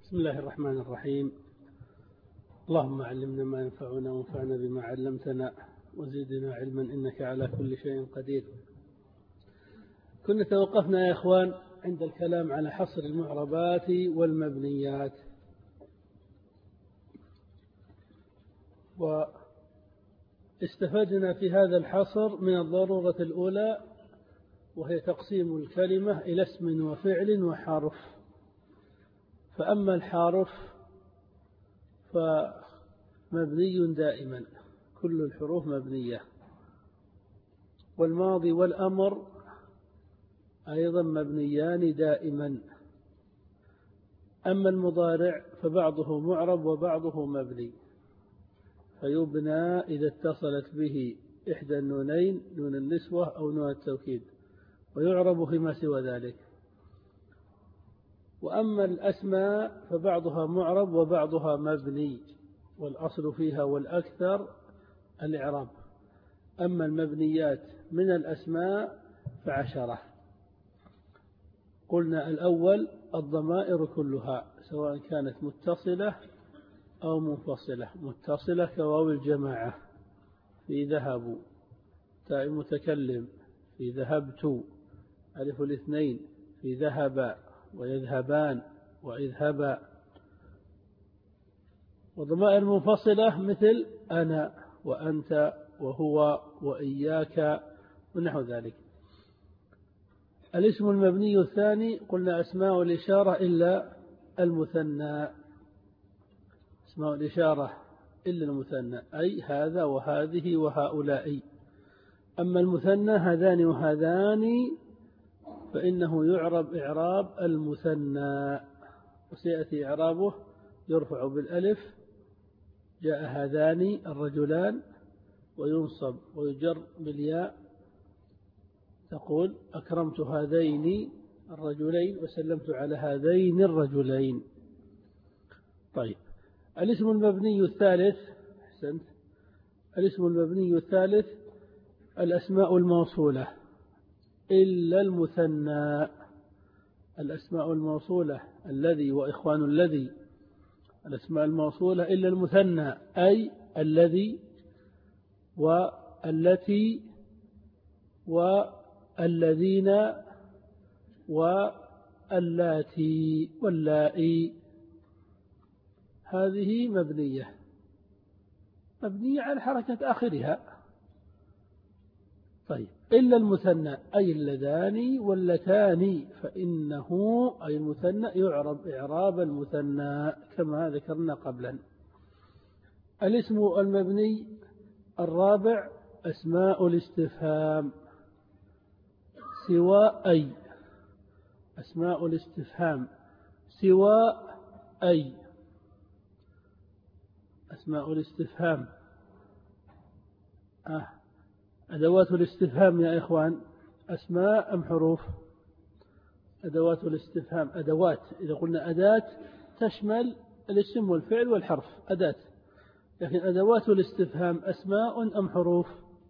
بسم الله الرحمن الرحيم. اللهم علمنا ما ينفعنا وانفعنا بما علمتنا وزدنا علما إنك على كل شيء قدير. كنا توقفنا يا إخوان عند الكلام على حصر المعربات والمبنيات، واستفدنا في هذا الحصر من الضرورة الأولى، وهي تقسيم الكلمة إلى اسم وفعل وحرف. فأما الحرف فمبني دائما، كل الحروف مبنية، والماضي والأمر أيضا مبنيان دائما. أما المضارع فبعضه معرب وبعضه مبني، فيبنى إذا اتصلت به إحدى النونين، نون النسوة أو نون التوكيد، ويعرب فيما سوى ذلك. وأما الأسماء فبعضها معرب وبعضها مبني، والأصل فيها والأكثر الإعراب. أما المبنيات من الأسماء فعشرة. قلنا الأول الضمائر كلها سواء كانت متصلة أو منفصلة. متصلة كواو الجماعة في ذهبوا، تاء المتكلم في ذهبت، ألف الاثنين في ذهب ويذهبان وإذهبا. وضمائر منفصلة مثل أنا وأنت وهو وإياك ونحو ذلك. الاسم المبني الثاني قلنا أسماء الإشارة إلا المثنى، أسماء الإشارة إلا المثنى، أي هذا وهذه وهؤلاء. أما المثنى هذان وهذان فإنه يعرب إعراب المثنى، وسيأتي إعرابه يرفع بالألف، جاء هذان الرجلان، وينصب ويجر بالياء، تقول أكرمت هذين الرجلين وسلمت على هذين الرجلين. طيب، الاسم المبني الثالث، أحسنت، الاسم المبني الثالث الأسماء الموصولة إلا المثنى. الأسماء الموصولة الذي وإخوان الذي، الأسماء الموصولة إلا المثنى، أي الذي والتي والذين واللاتي واللائي، هذه مبنية على حركة آخرها. طيب، إلا المثنى أي اللذان واللتان، فإنه أي المثنى يعرب إعراب المثنى كما ذكرنا قبلا. الاسم المبني الرابع أسماء الاستفهام سوى أي، أسماء الاستفهام سوى أي، أسماء الاستفهام. أدوات الاستفهام يا إخوان أسماء أم حروف؟ أدوات الاستفهام أدوات، إذا قلنا أداة تشمل الاسم والفعل والحرف، أداة. لكن أدوات الاستفهام أسماء أم حروف؟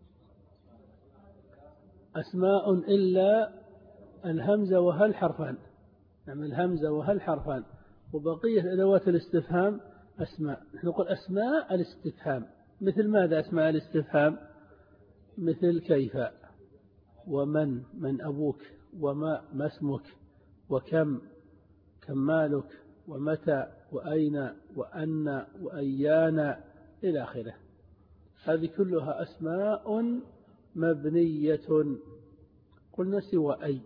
أسماء إلا الهمزة وهل حرفان، نعم الهمزة وهل حرفان، وبقية أدوات الاستفهام أسماء. نقول أسماء الاستفهام مثل ماذا؟ أسماء الاستفهام مثل كيف، ومن، من أبوك، وما اسمك، وكم، كم مالك، ومتى، وأين، وأن، وأيان إلى آخره. هذه كلها أسماء مبنية. قلنا سوى أي.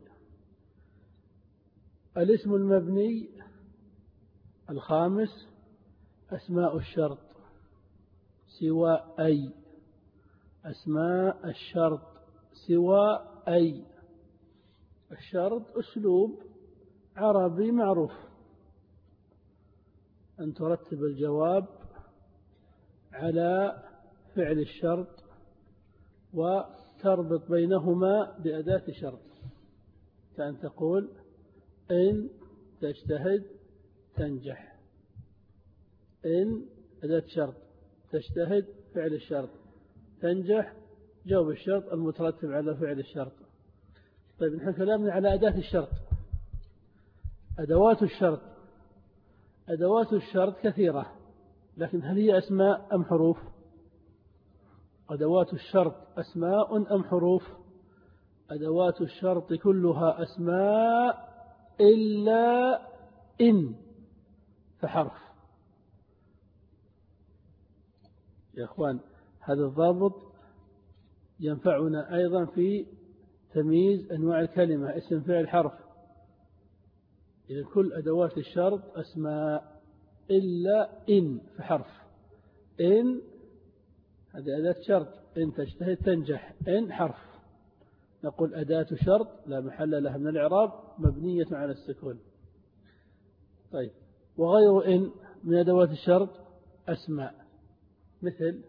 الاسم المبني الخامس أسماء الشرط سوى أي، أسماء الشرط سوى أي. الشرط أسلوب عربي معروف، أن ترتب الجواب على فعل الشرط وتربط بينهما بأداة شرط، كأن تقول إن تجتهد تنجح. إن أداة شرط، تجتهد فعل الشرط، تنجح جواب الشرط المترتب على فعل الشرط. طيب، نحن كلامنا على أداة الشرط. أدوات الشرط أدوات الشرط كثيرة، لكن هل هي أسماء أم حروف؟ أدوات الشرط أسماء أم حروف؟ أدوات الشرط كلها أسماء إلا إن فحرف. يا أخوان، هذا الضابط ينفعنا أيضا في تمييز أنواع الكلمة، اسم فعل حرف. إذا كل أدوات الشرط أسماء إلا إن فحرف. إن هذه أداة شرط، إن تجتهد تنجح، إن حرف. نقول أداة شرط لا محل لها من الإعراب، مبنية على السكون. طيب، وغير إن من أدوات الشرط أسماء، مثل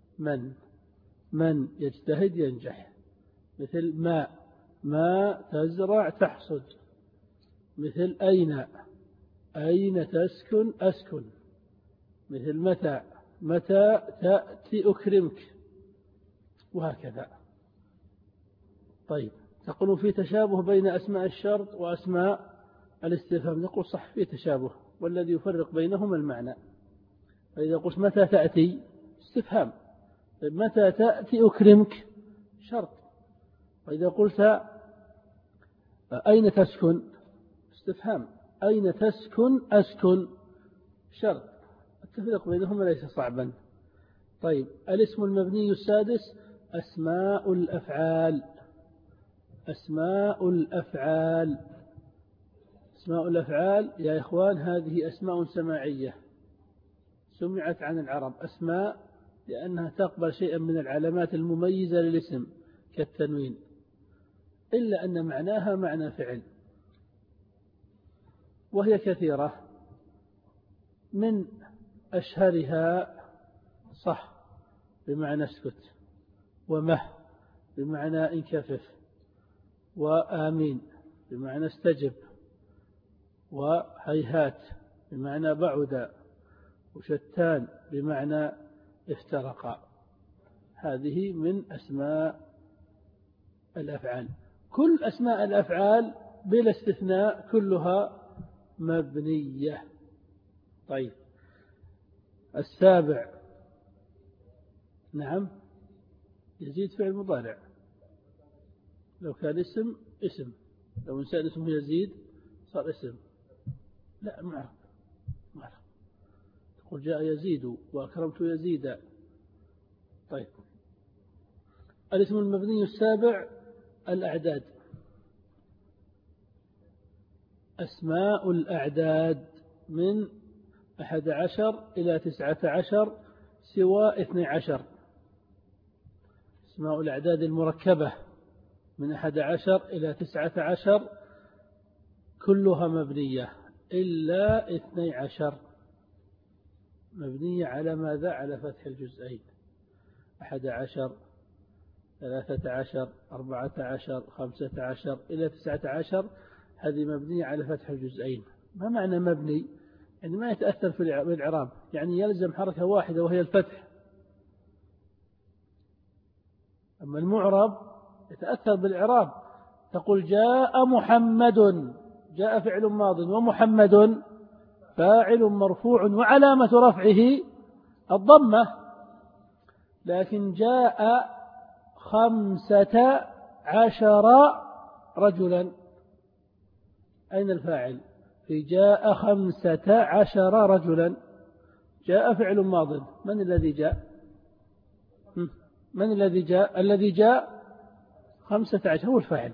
من يجتهد ينجح، مثل ما تزرع تحصد، مثل أين تسكن أسكن، مثل متى تأتي أكرمك، وهكذا. طيب، تقول في تشابه بين أسماء الشرط وأسماء الاستفهام. نقول صح، في تشابه، والذي يفرق بينهما المعنى. فإذا قلت متى تأتي استفهام، متى تأتي أكرمك شرط. وإذا قلت أين تسكن استفهام، أين تسكن أسكن شرط. التفريق بينهما ليس صعبا. طيب، الاسم المبني السادس أسماء الأفعال. أسماء الأفعال. أسماء الأفعال يا إخوان هذه أسماء سماعية، سمعت عن العرب أسماء لأنها تقبل شيئا من العلامات المميزة للاسم كالتنوين، إلا أن معناها معنى فعل، وهي كثيرة. من أشهرها صح بمعنى اسكت، ومه بمعنى انكفف، وآمين بمعنى استجب، وهيهات بمعنى بعد، وشتان بمعنى افترقا. هذه من أسماء الأفعال. كل أسماء الأفعال بلا استثناء كلها مبنية. طيب، السابع نعم يزيد فعل مضارع. لو كان اسم، لو إنسان اسمه يزيد صار اسم. لا، معرف. تقول جاء يزيد وأكرمت يزيدا. طيب، الاسم المبني السابع الأعداد. أسماء الأعداد من 11 إلى 19 سوى 12. أسماء الأعداد المركبة من 11 إلى 19 كلها مبنية إلا 12 مبنية على ماذا؟ على فتح الجزئين. 11 13 14 15 إلى 19 هذه مبنية على فتح الجزئين. ما معنى مبني؟ يعني ما يتأثر في الإعراب، يعني يلزم حركة واحدة وهي الفتح. أما المعرب يتأثر بالإعراب. تقول جاء محمد، جاء فعل ماض، ومحمد فاعل مرفوع وعلامة رفعه الضمة. لكن جاء 15 رجلا، أين الفاعل؟ في جاء 15 رجلا. جاء فعل ماض، من الذي جاء؟ الذي جاء 15 هو الفاعل.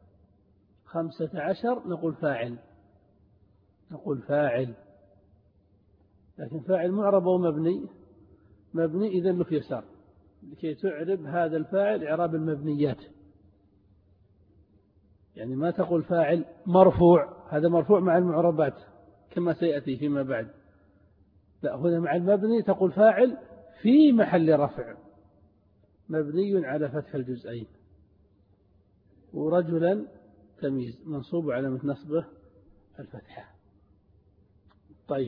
15 نقول فاعل. لكن فاعل معرب ومبني، مبني إذا له في يسار لكي تعرب هذا الفاعل إعراب المبنيات. يعني ما تقول فاعل مرفوع، هذا مرفوع مع المعربات كما سيأتي فيما بعد. لا، هنا مع المبني تقول فاعل في محل رفع مبني على فتح الجزئين. ورجلا تمييز منصوب على نصبه الفتحة. طيب،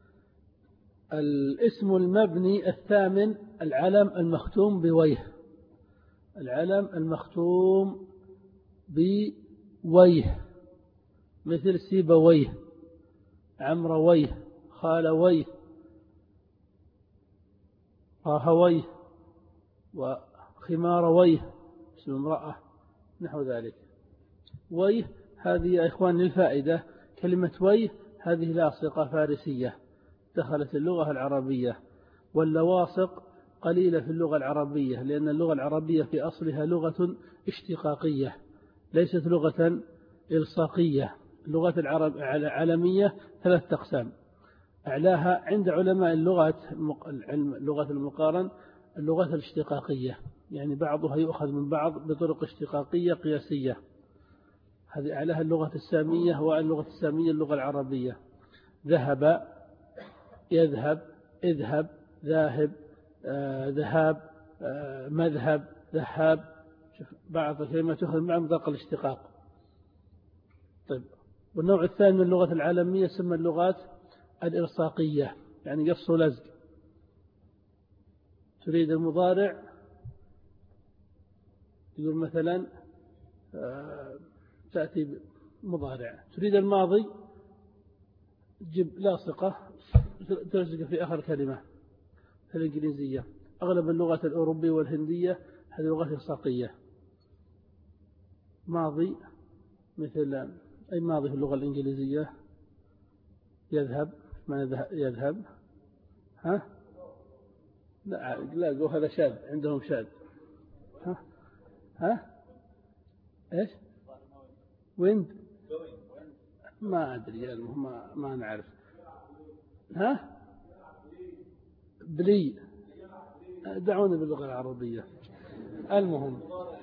الاسم المبني الثامن العلم المختوم بويه. العلم المختوم بويه مثل سيبويه، عمرويه، وخالويه راهويه وخمارويه اسم امرأة نحو ذلك. ويه هذه يا إخوان للفائدة، كلمة ويه هذه لاصقة فارسية دخلت اللغة العربية، واللواصق قليلة في اللغة العربية، لأن اللغة العربية في أصلها لغة اشتقاقية ليست لغة إلصاقية. اللغات العالمية 3 أقسام، أعلاها عند علماء اللغة المقارن اللغات الاشتقاقية، يعني بعضها يؤخذ من بعض بطرق اشتقاقية قياسية، هذه أعلاها اللغة السامية، واللغة السامية اللغة العربية. ذهب يذهب، اذهب ذاهب، ذهاب مذهب ذهاب، بعض الكلمات تأخذ معها بطرق الاشتقاق. طيب، والنوع الثاني من اللغة العالمية يسمى اللغات الإلصاقية، يعني قص ولزق. تريد المضارع يقول مثلا تأتي مضارع، تريد الماضي تجيب لاصقة تلصق في آخر كلمة. في الإنجليزية أغلب اللغات الأوروبية والهندية هذه لغات إلصاقية. ماضي مثل أي ماضي في اللغة الإنجليزية؟ يذهب، ما يذهب ها؟ لا هذا شاذ، عندهم شاذ. ها إيش؟ وين؟ ما أدري، ما نعرف. ها؟ بلي، دعونا باللغة العربية. المهم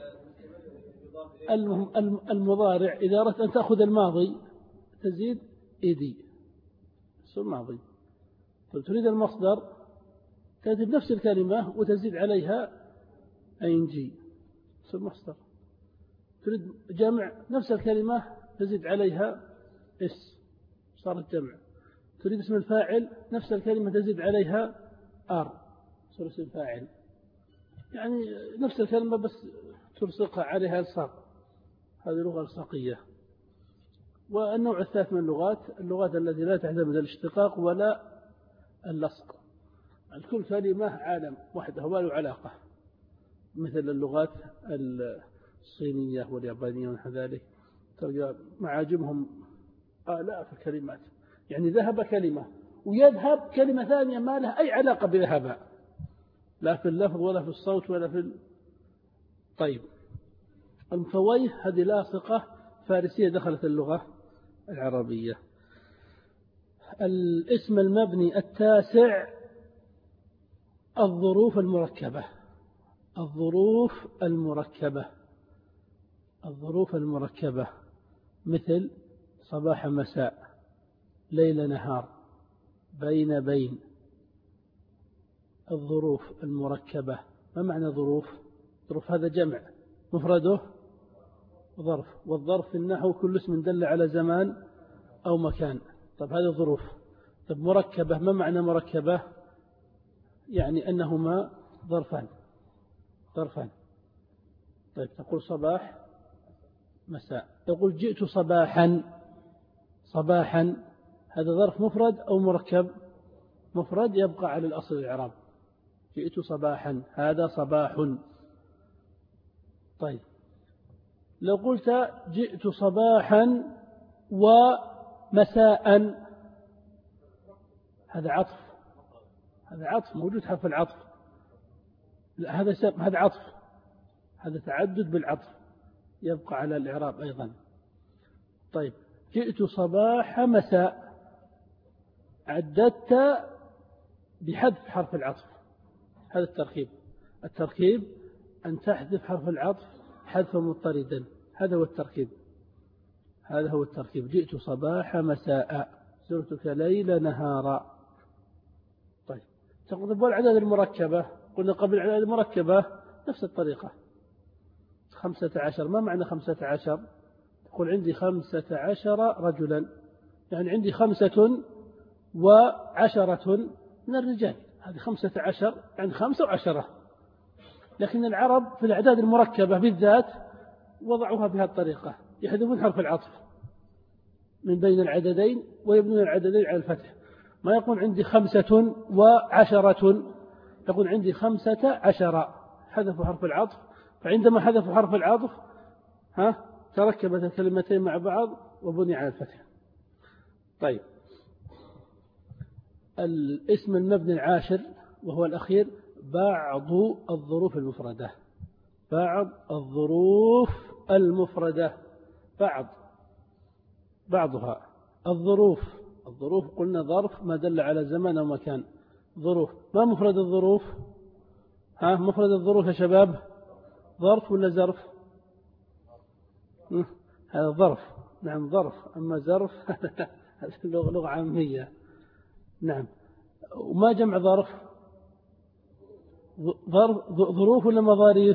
المضارع إذا أردت أن تأخذ الماضي تزيد إيدي اسم ماضي. تريد المصدر تأتي بنفس الكلمة وتزيد عليها ING اسم مصدر. تريد جمع نفس الكلمة تزيد عليها اس صارت جمع. تريد اسم الفاعل نفس الكلمة تزيد عليها R صار اسم الفاعل. يعني نفس الكلمة بس تلصقها عليها الصاق. هذه لغة الصاقية. والنوع الثالث من اللغات التي لا تعتمد الاشتقاق ولا اللصق، الكل كلمة عالم وحده ما له علاقة، مثل اللغات الصينية واليابانية ونحو ذلك، تلقى معاجمهم آلاف الكلمات، يعني ذهب كلمة ويذهب كلمة ثانية ما لها أي علاقة بذهب، لا في اللفظ ولا في الصوت ولا في طيب. الفويه هذه لاصقة فارسية دخلت اللغة العربية. الاسم المبني التاسع الظروف المركبة. الظروف المركبة مثل صباح مساء، ليل نهار، بين. الظروف المركبة. ما معنى ظروف؟ ظروف هذا جمع، مفرده ظرف، والظرف في النحو كل اسم دل على زمان أو مكان. طب هذه ظروف. طب مركبة، ما معنى مركبة؟ يعني أنهما ظرفان. طيب تقول صباح مساء، تقول جئت صباحا، هذا ظرف مفرد أو مركب؟ مفرد يبقى على الأصل الإعراب، جئت صباحا هذا صباح. طيب لو قلت جئت صباحا ومساء، هذا عطف موجود حرف العطف، لا هذا عطف، هذا تعدد بالعطف يبقى على الإعراب أيضا. طيب جئت صباح مساء، عددت بحذف حرف العطف، هذا التركيب أن تحذف حرف العطف حذفا مضطردا، هذا هو التركيب. جئت صباح مساء، زرتك ليل نهارا. طيب تقول الأعداد المركبة، قلنا قبل الأعداد المركبة نفس الطريقة 15. ما معنى 15؟ تقول عندي 15 رجلا، يعني عندي 15 من الرجال، هذه 15 يعني 5 و10. لكن العرب في الأعداد المركبة بالذات وضعوها بهذه الطريقة، يحذفون حرف العطف من بين العددين ويبنون العددين على الفتح. ما يقول عندي 15، يقول عندي 15، حذفوا حرف العطف. فعندما حذفوا حرف العطف تركبت الكلمتين مع بعض وبني على الفتح. طيب، الاسم المبني العاشر وهو الأخير بعض الظروف المفردة. بعض الظروف المفردة، بعضها. الظروف قلنا ظرف ما دل على زمان أو مكان. ظروف، ما مفرد الظروف؟ مفرد الظروف يا شباب ظرف ولا زرف؟ هذا ظرف. نعم ظرف، أما زرف هذا لغة عامية. نعم. وما جمع ظرف؟ ظروف ولا مظاريف؟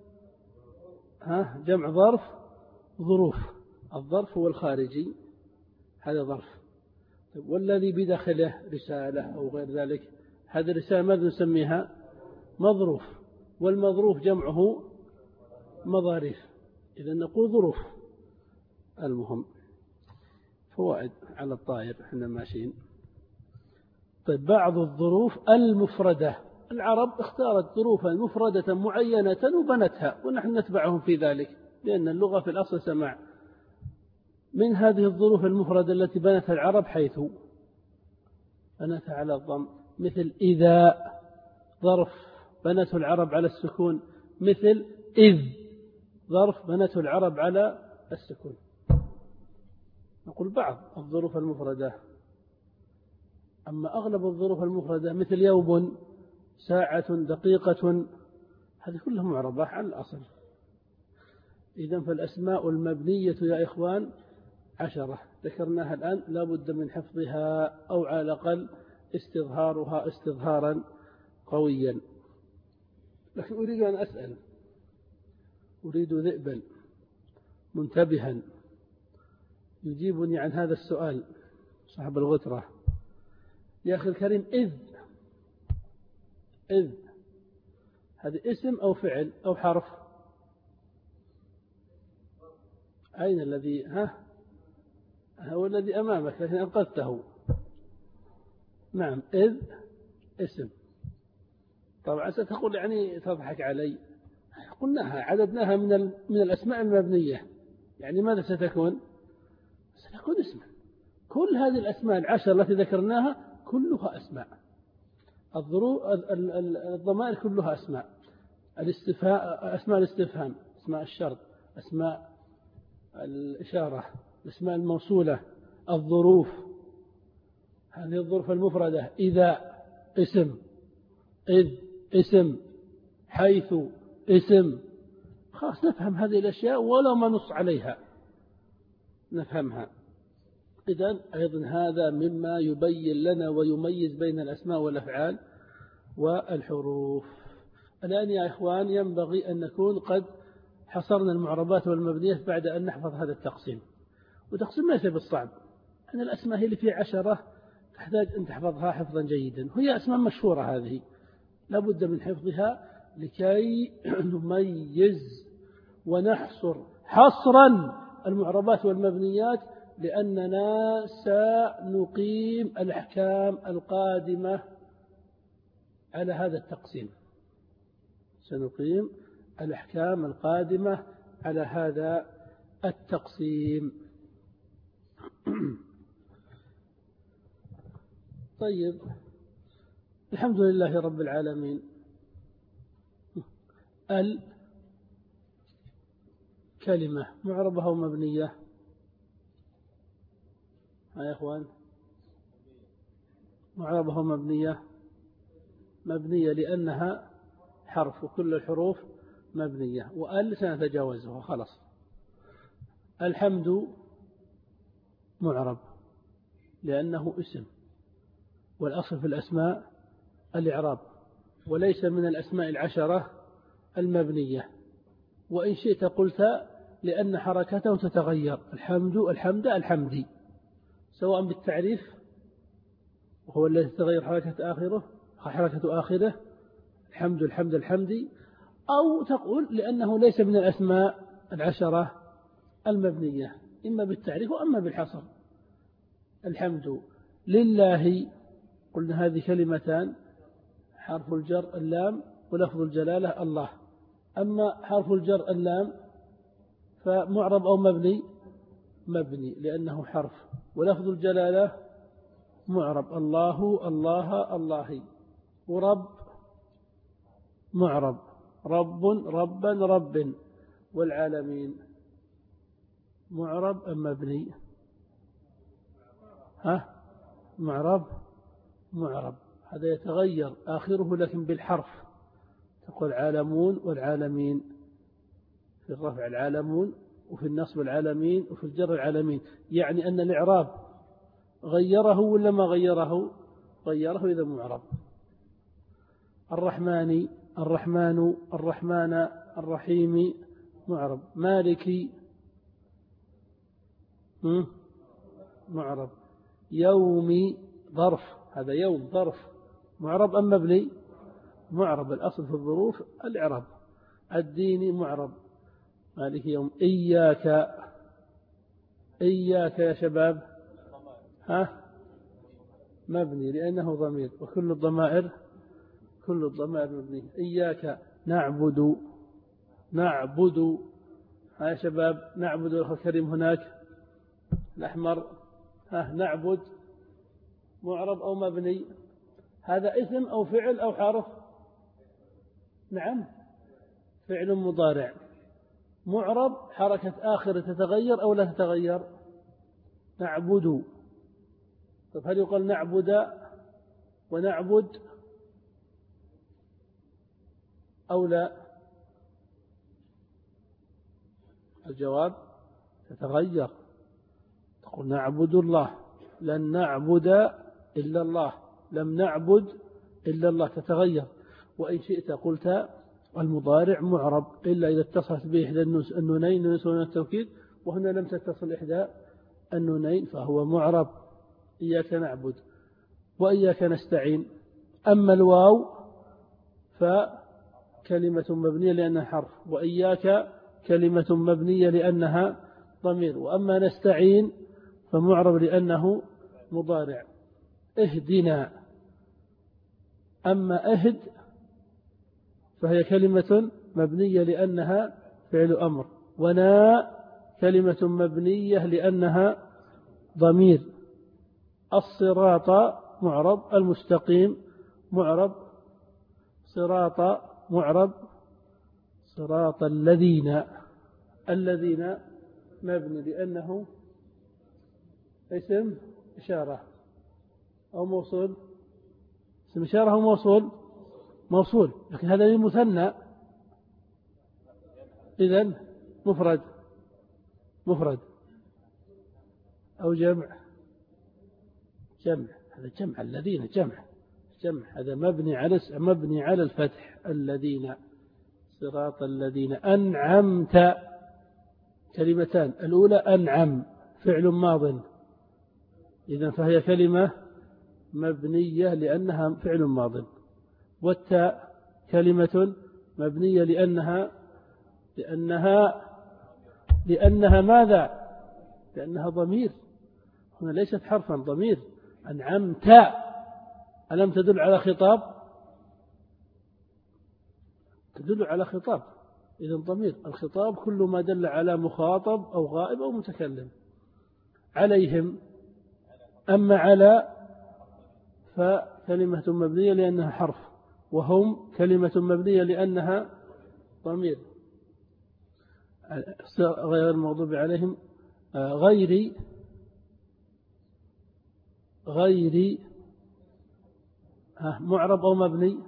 جمع ظرف ظروف. الظرف هو الخارجي، هذا ظرف. والذي بداخله رسالة أو غير ذلك، هذه الرسالة ماذا نسميها؟ مظروف. والمظروف جمعه مظاريف. إذا نقول ظروف. المهم فوائد على الطائر احنا ماشيين. طيب، بعض الظروف المفردة. العرب اختارت ظروفا مفردة معينة وبنتها، ونحن نتبعهم في ذلك، لأن اللغة في الأصل سماع. من هذه الظروف المفردة التي بنتها العرب حيث بنتها على الضم، مثل إذا. ظرف بنته العرب على السكون، مثل إذ. ظرف بنته العرب على السكون. نقول بعض الظروف المفردة. أما أغلب الظروف المفردة مثل يوم، ساعة، دقيقة، هذه كلها معربة على الأصل. إذن فالأسماء المبنية يا إخوان 10 ذكرناها الآن، لا بد من حفظها أو على الأقل استظهارها استظهارا قويا. لكن أريد أن أسأل، أريد ذئبا منتبها يجيبني عن هذا السؤال، صاحب الغترة. يا أخي الكريم، إذ هذا اسم أو فعل أو حرف؟ أين الذي هو الذي أمامك لكن أنقذته. نعم، إذ اسم. طبعا ستقول يعني تضحك علي. قلناها، عددناها من الأسماء المبنية، يعني ماذا ستكون؟ ستكون اسما. كل هذه الأسماء 10 التي ذكرناها كلها أسماء. الضمائر كلها أسماء. أسماء الاستفهام، أسماء الشرط، أسماء الإشارة، الأسماء الموصولة، الظروف. هذه الظروف المفردة. إذا اسم، إذ اسم، حيث اسم. خلاص نفهم هذه الأشياء ولو ما نص عليها نفهمها. إذن أيضا هذا مما يبين لنا ويميز بين الأسماء والأفعال والحروف. الآن يا إخوان ينبغي أن نكون قد حصرنا المعربات والمبنيات بعد أن نحفظ هذا التقسيم. وتقسيم ليس بالصعب، أن الأسماء هي اللي فيها 10 تحتاج أن تحفظها حفظا جيدا. وهي أسماء مشهورة، هذه لا بد من حفظها لكي نميز ونحصر حصرا المعربات والمبنيات، لأننا سنقيم الأحكام القادمة على هذا التقسيم. سنقيم الأحكام القادمة على هذا التقسيم. طيب، الحمد لله رب العالمين. الكلمة معربة ومبنية؟ يا إخوان، معربة ومبنية؟ مبنية لأنها حرف، وكل الحروف مبنية. وأل سنتجاوزها خلاص. الحمد معرب لأنه اسم، والأصل في الأسماء الإعراب، وليس من الأسماء 10 المبنية. وإن شئت قلت لأن حركته تتغير، الحمد، الحمد، الحمدي، سواء بالتعريف وهو الذي تتغير حركة آخره الحمد، الحمد، الحمدي، أو تقول لأنه ليس من الأسماء 10 المبنية، إما بالتعريف وأما بالحصر. الحمد لله قلنا هذه كلمتان، حرف الجر اللام ولفظ الجلالة الله. أما حرف الجر اللام فمعرب أو مبني؟ مبني لأنه حرف. ولفظ الجلالة معرب، الله الله الله. ورب معرب، رب ربا رب. والعالمين معرب أم مبني؟ معرب. معرب هذا يتغير آخره لكن بالحرف، تقول عالمون والعالمين، في الرفع العالمون وفي النصب العالمين وفي الجر العالمين. يعني أن الإعراب غيره ولا ما غيره؟ غيره إذا معرب. الرحمن الرحمن الرحمن الرحيم معرب. مالكي معرب. يومي ظرف، هذا يوم ظرف، معرب أم مبني؟ معرب. الأصل في الظروف الإعراب. الدين معرب. مالك يوم. إياك، إياك يا شباب مبني لأنه ضمير، وكل الضمائر مبني. إياك نعبد، نعبد يا شباب، نعبد الأخ الكريم هناك الأحمر. نعبد معرب أو مبني؟ هذا اسم أو فعل أو حرف؟ نعم، فعل مضارع معرب، حركة آخر تتغير أو لا تتغير؟ نعبد. طيب هل يقال نعبد ونعبد أو لا؟ الجواب تتغير. تقول نعبد الله، لن نعبد إلا الله، لم نعبد إلا الله، تتغير. وإن شئت قلت المضارع معرب إلا إذا اتصلت به إحدى النونين نون التوكيد، وهنا لم تتصل إحدى النونين فهو معرب. إياك نعبد وإياك نستعين. أما الواو فكلمة مبنية لأنها حرف، وإياك كلمة مبنية لأنها ضمير. وأما نستعين فمعرب لأنه مضارع. اهدنا، أما أهد فهي كلمة مبنية لأنها فعل أمر. ونا كلمة مبنية لأنها ضمير. الصراط معرب. المستقيم معرب. صراط معرب. صراط الذين، الذين مبني لأنه اسم إشارة أو موصول. اسم إشارة أو موصول؟ موصول، لكن هذا المثنى، إذن مفرد. مفرد أو جمع؟ جمع. هذا جمع، الذين جمع. هذا مبني على الفتح. الذين، صراط الذين. أنعمت كلمتان، الأولى أنعم فعل ماض، إذن فهي كلمة مبنية لأنها فعل ماض. والتاء كلمة مبنية لأنها ماذا؟ لأنها ضمير. هنا ليست حرفا، ضمير. أنعمت ألم تدل على خطاب؟ تدل على خطاب، إذن ضمير. الخطاب كل ما دل على مخاطب أو غائب أو متكلم. عليهم. أما على فكلمة مبنية لأنها حرف، وهم كلمة مبنية لأنها ضمير. غير المغضوب عليهم. غيري معرب أو مبني؟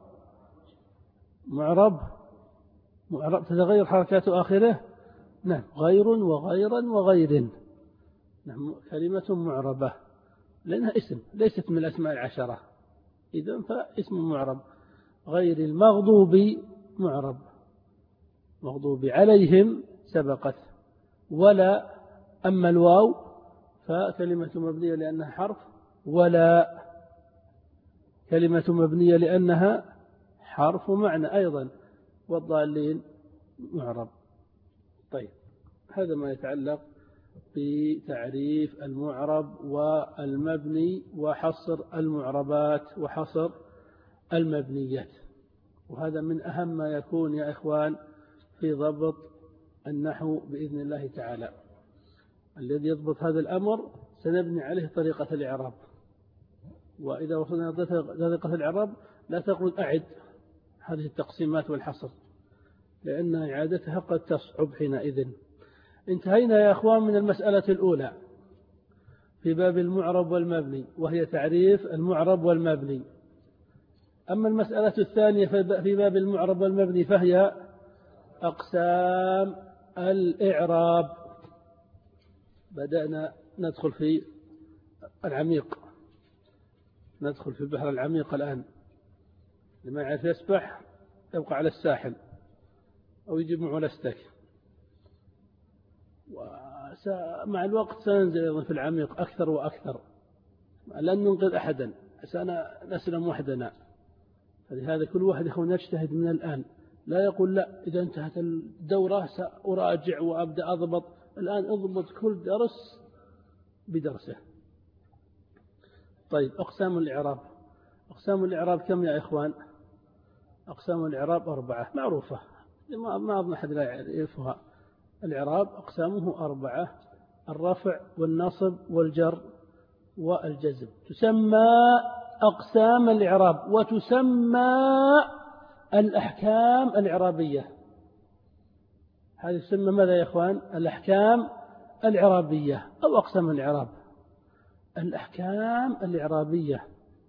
معرب. تتغير حركات آخره. نعم، غير وغيرا وغير. نعم، كلمة معربة لأنها اسم، ليست من الأسماء العشرة، إذن فاسم معرب. غير المغضوب معرب. مغضوب عليهم سبقت. ولا. أما الواو فكلمة مبنية لأنها حرف. ولا كلمة مبنية لأنها حرف معنى أيضا. والضالين معرب. طيب، هذا ما يتعلق بتعريف المعرب والمبني وحصر المعربات وحصر المبنيات. وهذا من أهم ما يكون يا إخوان في ضبط النحو بإذن الله تعالى. الذي يضبط هذا الأمر سنبني عليه طريقة الإعراب. وإذا وصلنا إلى طريقة الإعراب لا تقول أعد هذه التقسيمات والحصر، لأن إعادتها قد تصعب حينئذ. انتهينا يا أخوان من المسألة الأولى في باب المعرب والمبني، وهي تعريف المعرب والمبني. أما المسألة الثانية في باب المعرب والمبني فهي أقسام الإعراب. بدأنا ندخل في العميق، ندخل في البحر العميق الآن. لما يعرف يسبح يبقى على الساحل أو يجيب معه لستك، ومع الوقت سننزل في العميق أكثر وأكثر، لن ننقذ أحدا، سنسلم وحدنا. فلهذا كل واحد يخون يجتهد من الآن، لا يقول لا إذا انتهت الدورة سأراجع وأبدأ أضبط. الآن أضبط كل درس بدرسه. طيب، أقسام الإعراب. أقسام الإعراب كم يا إخوان؟ أقسام الإعراب 4 معروفة، ما أظن أحد لا يعرفها. الإعراب أقسامه 4: الرفع والنصب والجر والجزم. تسمى أقسام الإعراب وتسمى الأحكام الإعرابية. هذه تسمى ماذا يا إخوان؟ الأحكام الإعرابية أو أقسام الإعراب. الأحكام الإعرابية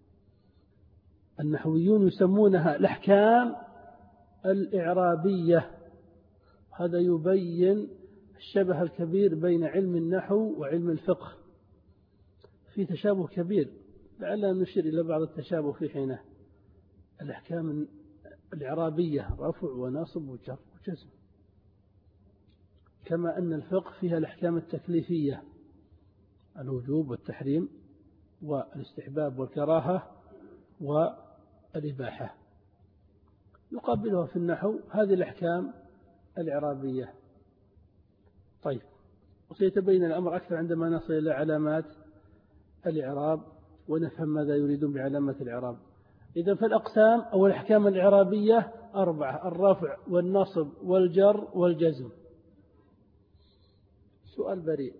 النحويون يسمونها الأحكام الإعرابية. هذا يبين الشبه الكبير بين علم النحو وعلم الفقه، في تشابه كبير، لعلنا نشير إلى بعض التشابه في حينه. الأحكام الإعرابية رفع ونصب وجر وجزم، كما أن الفقه فيها الأحكام التكليفية: الوجوب والتحريم والاستحباب والكراهة والإباحة. يقابلها في النحو هذه الأحكام الإعرابية. طيب، وسيتبين الأمر أكثر عندما نصل إلى علامات الإعراب ونفهم ماذا يريدون بعلامة الإعراب. إذن فالأقسام أو الأحكام الإعرابية 4: الرفع والنصب والجر والجزم. سؤال بريء: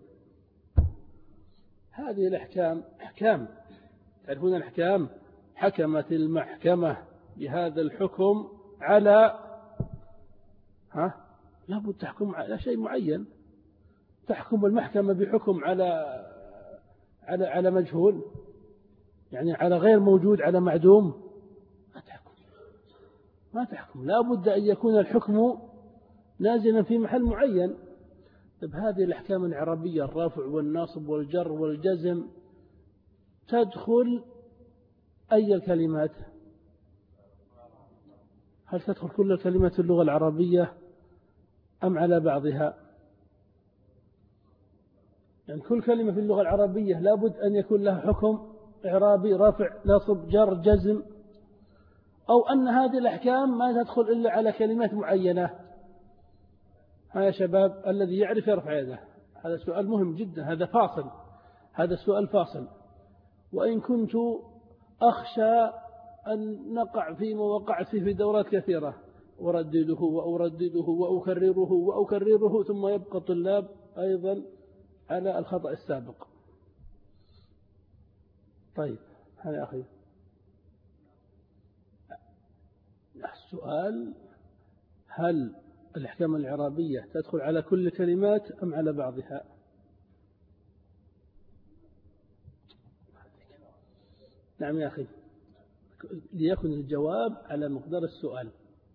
هذه الأحكام أحكام، تعرفون الأحكام؟ حكمت المحكمة بهذا الحكم على لابد تحكم على شيء معين. تحكم المحكمة بحكم على مجهول، يعني على غير موجود، على معدوم؟ ما تحكم. لابد أن يكون الحكم نازلا في محل معين. طيب، هذه الأحكام الإعرابية الرافع والناصب والجر والجزم تدخل أي الكلمات؟ هل تدخل كل الكلمات اللغة العربية أم على بعضها؟ يعني كل كلمة في اللغة العربية لابد أن يكون لها حكم إعرابي رفع نصب جر جزم، أو أن هذه الأحكام ما تدخل إلا على كلمات معينة؟ ها يا شباب، الذي يعرف يرفع يده. هذا سؤال مهم جدا، هذا فاصل، هذا السؤال فاصل. وإن كنت أخشى أن نقع فيما وقعت فيه في دورات كثيرة، أردده وأردده وأكرره ثم يبقى الطلاب أيضا على الخطأ السابق. طيب، هذا أخي السؤال: هل الأحكام الإعرابية تدخل على كل الكلمات أم على بعضها؟ نعم يا أخي، ليكن الجواب على مقدار السؤال.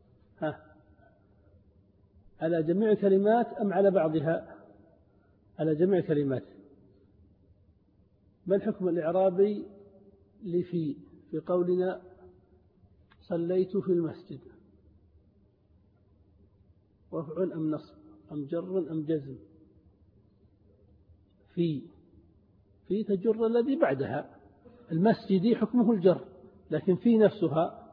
على جميع الكلمات أم على بعضها؟ على جميع الكلمات. ما الحكم الإعرابي في قولنا صليت في المسجد؟ رفع أم نصب أم جر أم جزم؟ في تجر الذي بعدها. المسجد حكمه الجر، لكن في نفسها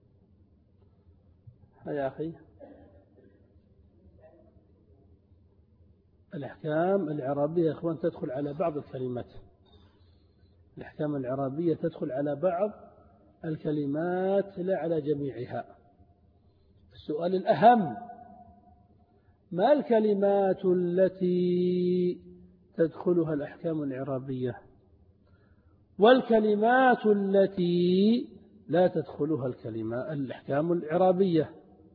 يا أخي الأحكام الإعرابية يا إخوان تدخل على بعض الكلمات. الأحكام الإعرابية تدخل على بعض الكلمات لا على جميعها. السؤال الأهم: ما الكلمات التي تدخلها الأحكام الإعرابية، والكلمات التي لا تدخلها الأحكام الإعرابية؟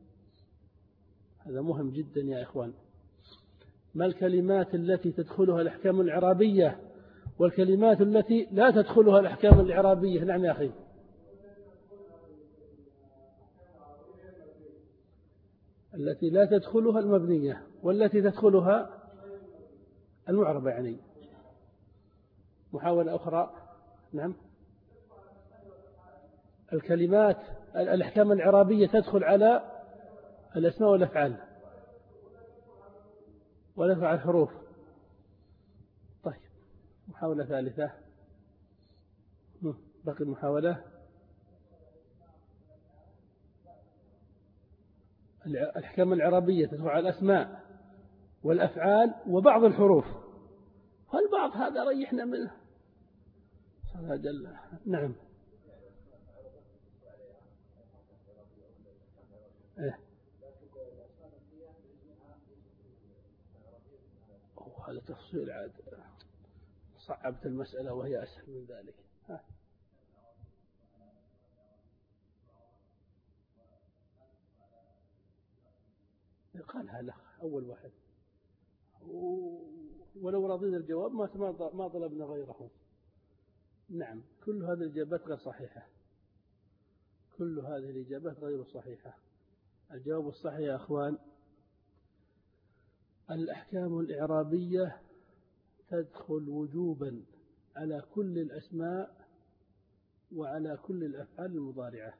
هذا مهم جدا يا إخوان. ما الكلمات التي تدخلها الأحكام الإعرابية، والكلمات التي لا تدخلها الأحكام الإعرابية؟ نعم يا أخي. التي لا تدخلها المبنية، والتي تدخلها المعربة يعني. محاولة أخرى. نعم. الكلمات الأحكام الإعرابية تدخل على الأسماء والأفعال ونفع الحروف. طيب، محاولة ثالثة. بقي المحاولة. الأحكام الإعرابية تدخل على الأسماء والأفعال وبعض الحروف. والبعض هذا ريحنا منه. نعم. هذا تفصيل عاد، صعبت المسألة وهي أسهل من ذلك. قالها الأخ أول واحد، ولو رضينا الجواب ما طلبنا غيره. نعم، كل هذه الإجابات غير صحيحة. كل هذه الإجابات غير صحيحة. الجواب الصحيح يا أخوان: الأحكام الإعرابية تدخل وجوبا على كل الأسماء وعلى كل الأفعال المضارعة،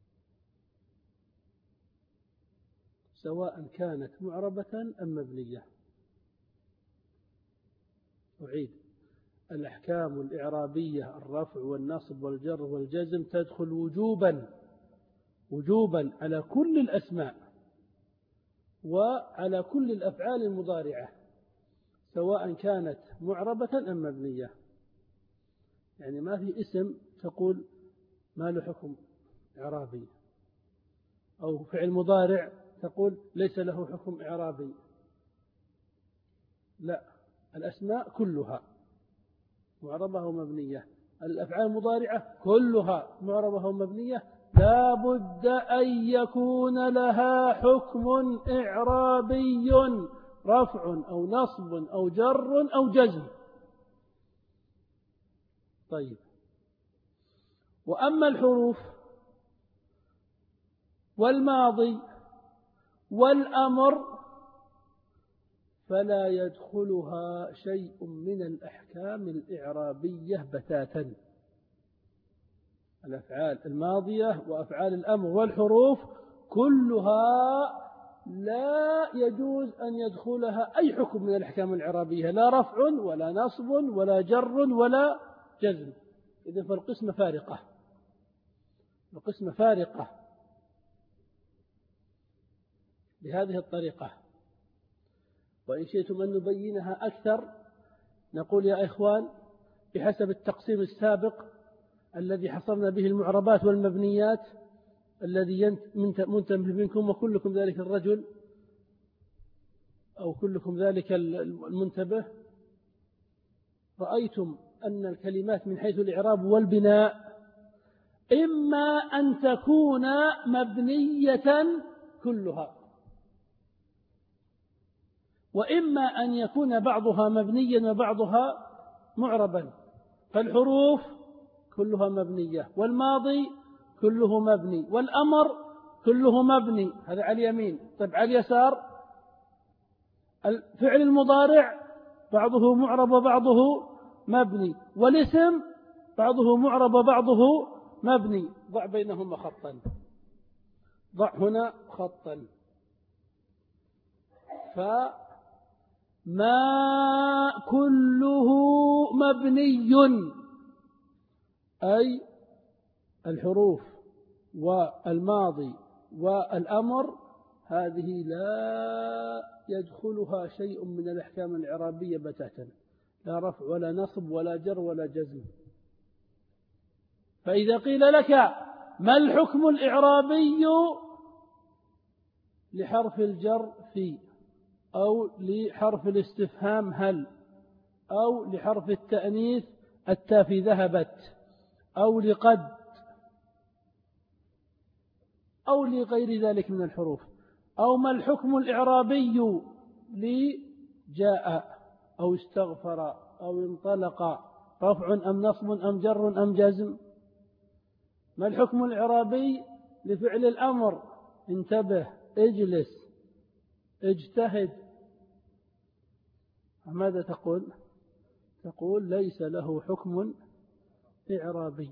سواء كانت معربة أم مبنية. أعيد: الأحكام الإعرابية الرفع والنصب والجر والجزم تدخل وجوبا على كل الأسماء وعلى كل الأفعال المضارعة، سواء كانت معربة أم مبنية. يعني ما في اسم تقول ما له حكم إعرابي، أو فعل مضارع تقول ليس له حكم إعرابي. لا، الأسماء كلها معربة ومبنية، الأفعال المضارعة كلها معربة ومبنية، لا بد أن يكون لها حكم إعرابي، رفع أو نصب أو جر أو جزم. طيب، وأما الحروف والماضي والأمر فلا يدخلها شيء من الأحكام الإعرابية بتاتا. الأفعال الماضية وأفعال الأمر والحروف كلها لا يجوز أن يدخلها أي حكم من الأحكام الإعرابية، لا رفع ولا نصب ولا جر ولا جزم. إذن فالقسمة فارقة، القسمة فارقة بهذه الطريقة. وإن شئتم أن نبينها أكثر نقول يا إخوان: بحسب التقسيم السابق الذي حصرنا به المعربات والمبنيات، الذي منتبه منكم وكلكم ذلك الرجل أو كلكم ذلك المنتبه، رأيتم أن الكلمات من حيث الإعراب والبناء إما أن تكون مبنية كلها، وإما أن يكون بعضها مبنيا وبعضها معربا. فالحروف كلها مبنية، والماضي كله مبني، والأمر كله مبني. هذا على اليمين. طيب، على اليسار الفعل المضارع بعضه معرب وبعضه مبني، والاسم بعضه معرب وبعضه مبني. ضع بينهما خطا، ضع هنا خطا. فما كله مبني، أي الحروف والماضي والأمر هذه لا يدخلها شيء من الأحكام الإعرابية بتاتا، لا رفع ولا نصب ولا جر ولا جزم. فإذا قيل لك ما الحكم الإعرابي لحرف الجر في، أو لحرف الاستفهام هل، أو لحرف التأنيث التاء في ذهبت، أو لقد، أو لغير ذلك من الحروف، أو ما الحكم الإعرابي لجاء أو استغفر أو انطلق، رفع أم نصب أم جر أم جزم؟ ما الحكم الإعرابي لفعل الأمر انتبه اجلس اجتهد؟ ماذا تقول؟ تقول ليس له حكم إعرابي.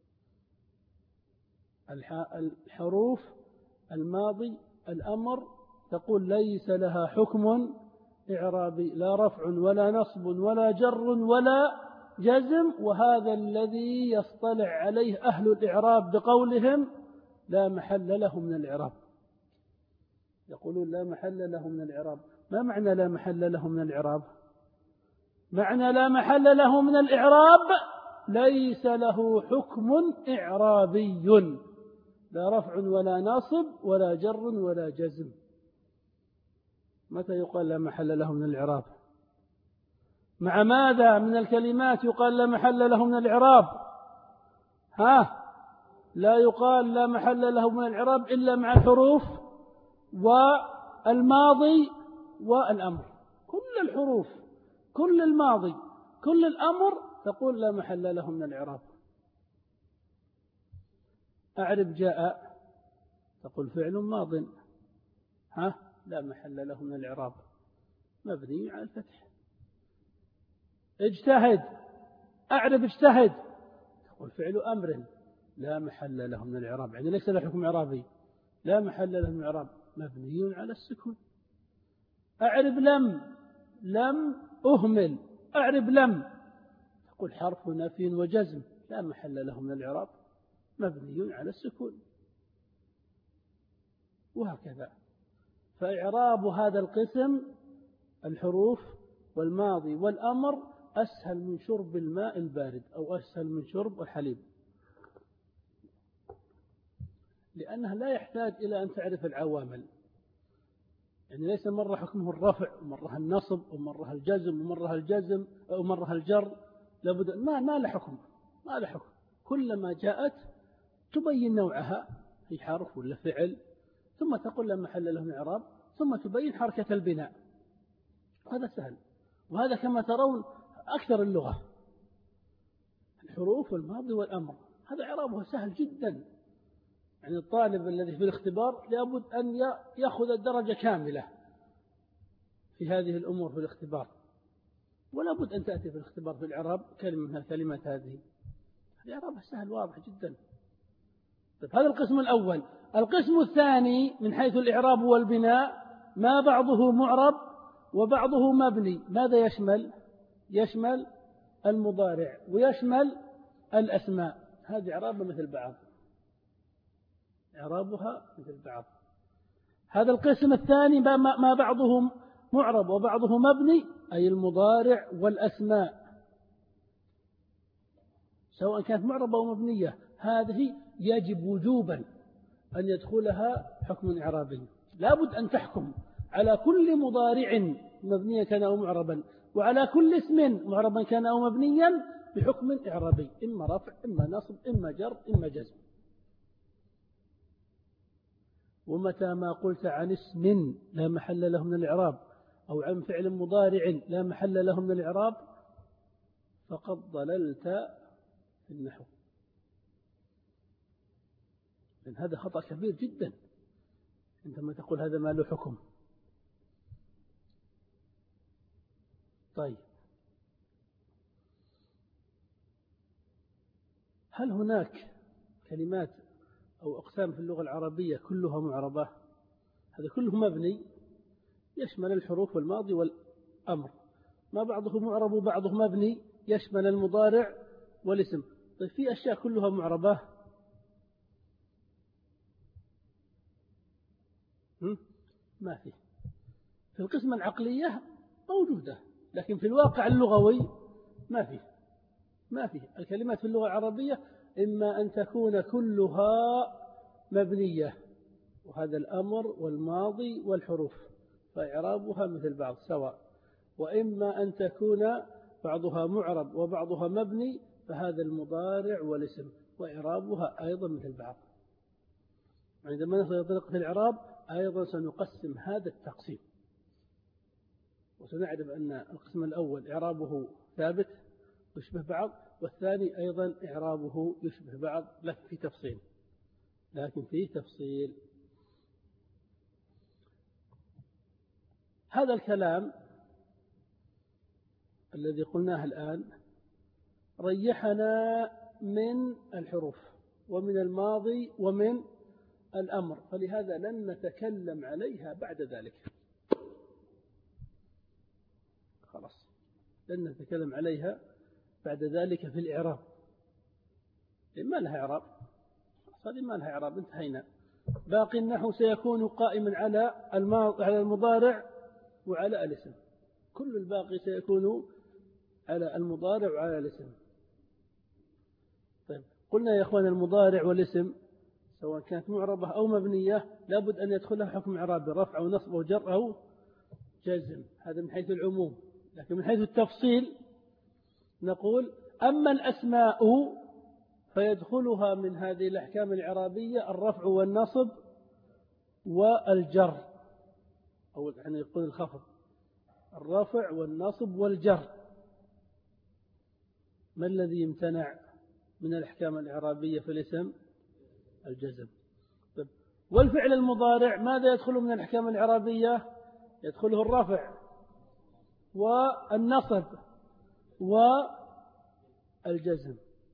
الحروف الماضي الأمر تقول ليس لها حكم إعرابي، لا رفع ولا نصب ولا جر ولا جزم. وهذا الذي يصطلع عليه أهل الإعراب بقولهم لا محل له من الإعراب. يقولون لا محل له من الإعراب. ما معنى لا محل له من الإعراب؟ معنى لا محل له من الإعراب ليس له حكم إعرابي، لا رفع ولا نصب ولا جر ولا جزم. متى يقال لا محل له من الإعراب؟ مع ماذا من الكلمات يقال لا محل له من الإعراب؟ لا يقال لا محل له من الإعراب إلا مع الحروف والماضي والأمر. كل الحروف، كل الماضي، كل الأمر تقول لا محل له من الإعراب. أعرف جاء تقول فعل ماض لا محل له من الإعراب، مبني على الفتح. اجتهد، أعرف اجتهد تقول فعل أمر لا محل له من الإعراب، يعني ليس له حكم إعرابي، لا محل له من الإعراب، مبني على السكون. أعرف لم، لم أهمل، أعرف لم تقول حرف نفي وجزم لا محل له من الإعراب، مبني على السكون. وهكذا. فإعراب هذا القسم الحروف والماضي والأمر أسهل من شرب الماء البارد أو أسهل من شرب الحليب، لأنه لا يحتاج إلى أن تعرف العوامل. يعني ليس مرة حكمه الرفع ومرة النصب ومرة الجزم ومرة الجزم ومرة الجر، لابد ما له حكم، ما له حكم. كلما جاءت تبين نوعها، هي حرف ولا فعل، ثم تقول لا محل له من الإعراب، ثم تبين حركة البناء. هذا سهل، وهذا كما ترون أكثر اللغة، الحروف والماضي والأمر، هذا إعرابه سهل جدا. يعني الطالب الذي في الاختبار لابد أن يأخذ الدرجة كاملة في هذه الأمور في الاختبار، ولا بد أن تأتي في الاختبار في الإعراب كلمة من الكلمات هذه. الإعراب سهل واضح جدا. طيب هذا القسم الأول. القسم الثاني من حيث الإعراب والبناء ما بعضه معرب وبعضه مبني. ماذا يشمل؟ يشمل المضارع ويشمل الأسماء. هذه إعرابها مثل بعض، إعرابها مثل بعض. هذا القسم الثاني ما بعضه معرب وبعضه مبني، أي المضارع والأسماء سواء كانت معربة أو مبنية، هذه يجب وجوبا أن يدخلها حكم إعرابي. لا بد أن تحكم على كل مضارع مبنيا كان أو معربا، وعلى كل اسم معربا كان أو مبنيا بحكم إعرابي، إما رفع إما نصب إما جر إما جزم. ومتى ما قلت عن اسم لا محل له من الإعراب أو عن فعل مضارع لا محل له من الإعراب فقد ضللت في النحو. لأن هذا خطأ كبير جدا عندما تقول هذا ما له حكم. طيب هل هناك كلمات أو أقسام في اللغة العربية كلها معربة؟ هذا كله مبني، يشمل الحروف والماضي والأمر. ما بعضه معرب وبعضه مبني، يشمل المضارع والاسم. طيب في أشياء كلها معربة، ما فيه. في القسمة العقلية موجودة، لكن في الواقع اللغوي ما فيه. الكلمات في اللغة العربية إما أن تكون كلها مبنية، وهذا الأمر والماضي والحروف فإعرابها مثل بعض سواء، وإما أن تكون بعضها معرب وبعضها مبني، فهذا المضارع والاسم وإعرابها أيضا مثل بعض. عندما نصل طريقة الإعراب أيضا سنقسم هذا التقسيم، وسنعرف أن القسم الأول إعرابه ثابت يشبه بعض، والثاني أيضا إعرابه يشبه بعض لكن فيه تفصيل. هذا الكلام الذي قلناه الآن ريحنا من الحروف ومن الماضي ومن الأمر، فلهذا لن نتكلم عليها بعد ذلك. خلاص لن نتكلم عليها بعد ذلك في الإعراب، ما لها إعراب، هذه ما لها إعراب، انتهينا. باقي النحو سيكون قائما على المضارع وعلى الاسم، كل الباقي سيكون على المضارع وعلى الاسم. طيب قلنا يا أخوان المضارع والاسم سواء كانت معربة أو مبنية لابد أن يدخلها حكم إعرابي، رفع أو نصب أو جر أو جزم، هذا من حيث العموم. لكن من حيث التفصيل نقول أما الأسماء فيدخلها من هذه الأحكام الإعرابية الرفع والنصب والجر، أو يعني يقول الخفض، الرفع والنصب والجر. ما الذي يمتنع من الأحكام الإعرابية في الاسم؟ الجزم. والفعل المضارع ماذا يدخل من الأحكام الإعرابية؟ يدخله الرفع والنصب والجزم.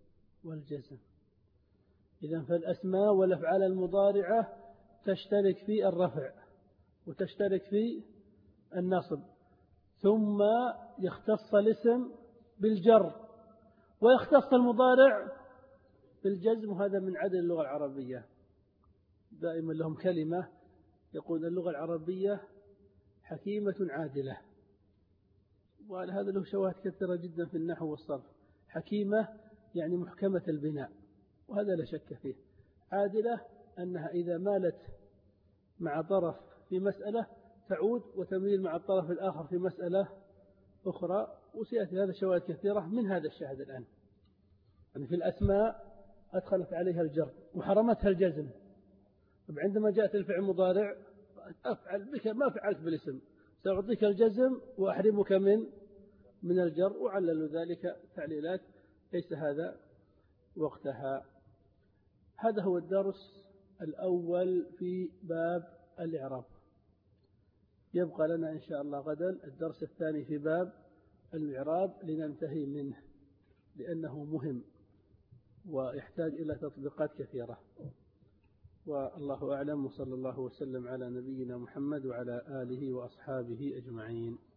إذن فالأسماء والأفعال المضارعة تشترك في الرفع وتشترك في النصب، ثم يختص الاسم بالجر ويختص المضارع بالجزم، وهذا من عدل اللغة العربية. دائما لهم كلمة يقول اللغة العربية حكيمة عادلة، وعلى هذا له شواهد كثيرة جدا في النحو والصرف. حكيمة يعني محكمة البناء، وهذا لا شك فيه. عادلة أنها إذا مالت مع طرف في مسألة تعود وتميل مع الطرف الآخر في مسألة أخرى، وسيأتي هذا شواهد كثيرة من هذا الشاهد الآن. يعني في الأسماء أدخلت عليها الجر وحرمتها الجزم. طب عندما جاءت الفعل المضارع أفعل بك ما فعلت بالاسم، سأعطيك الجزم وأحرمك من الجر، وعلل ذلك تعليلات ليس هذا وقتها. هذا هو الدرس الأول في باب الإعراب. يبقى لنا إن شاء الله غدا الدرس الثاني في باب الإعراب لننتهي منه، لأنه مهم ويحتاج إلى تطبيقات كثيرة. والله أعلم، وصلى الله وسلم على نبينا محمد وعلى آله وأصحابه أجمعين.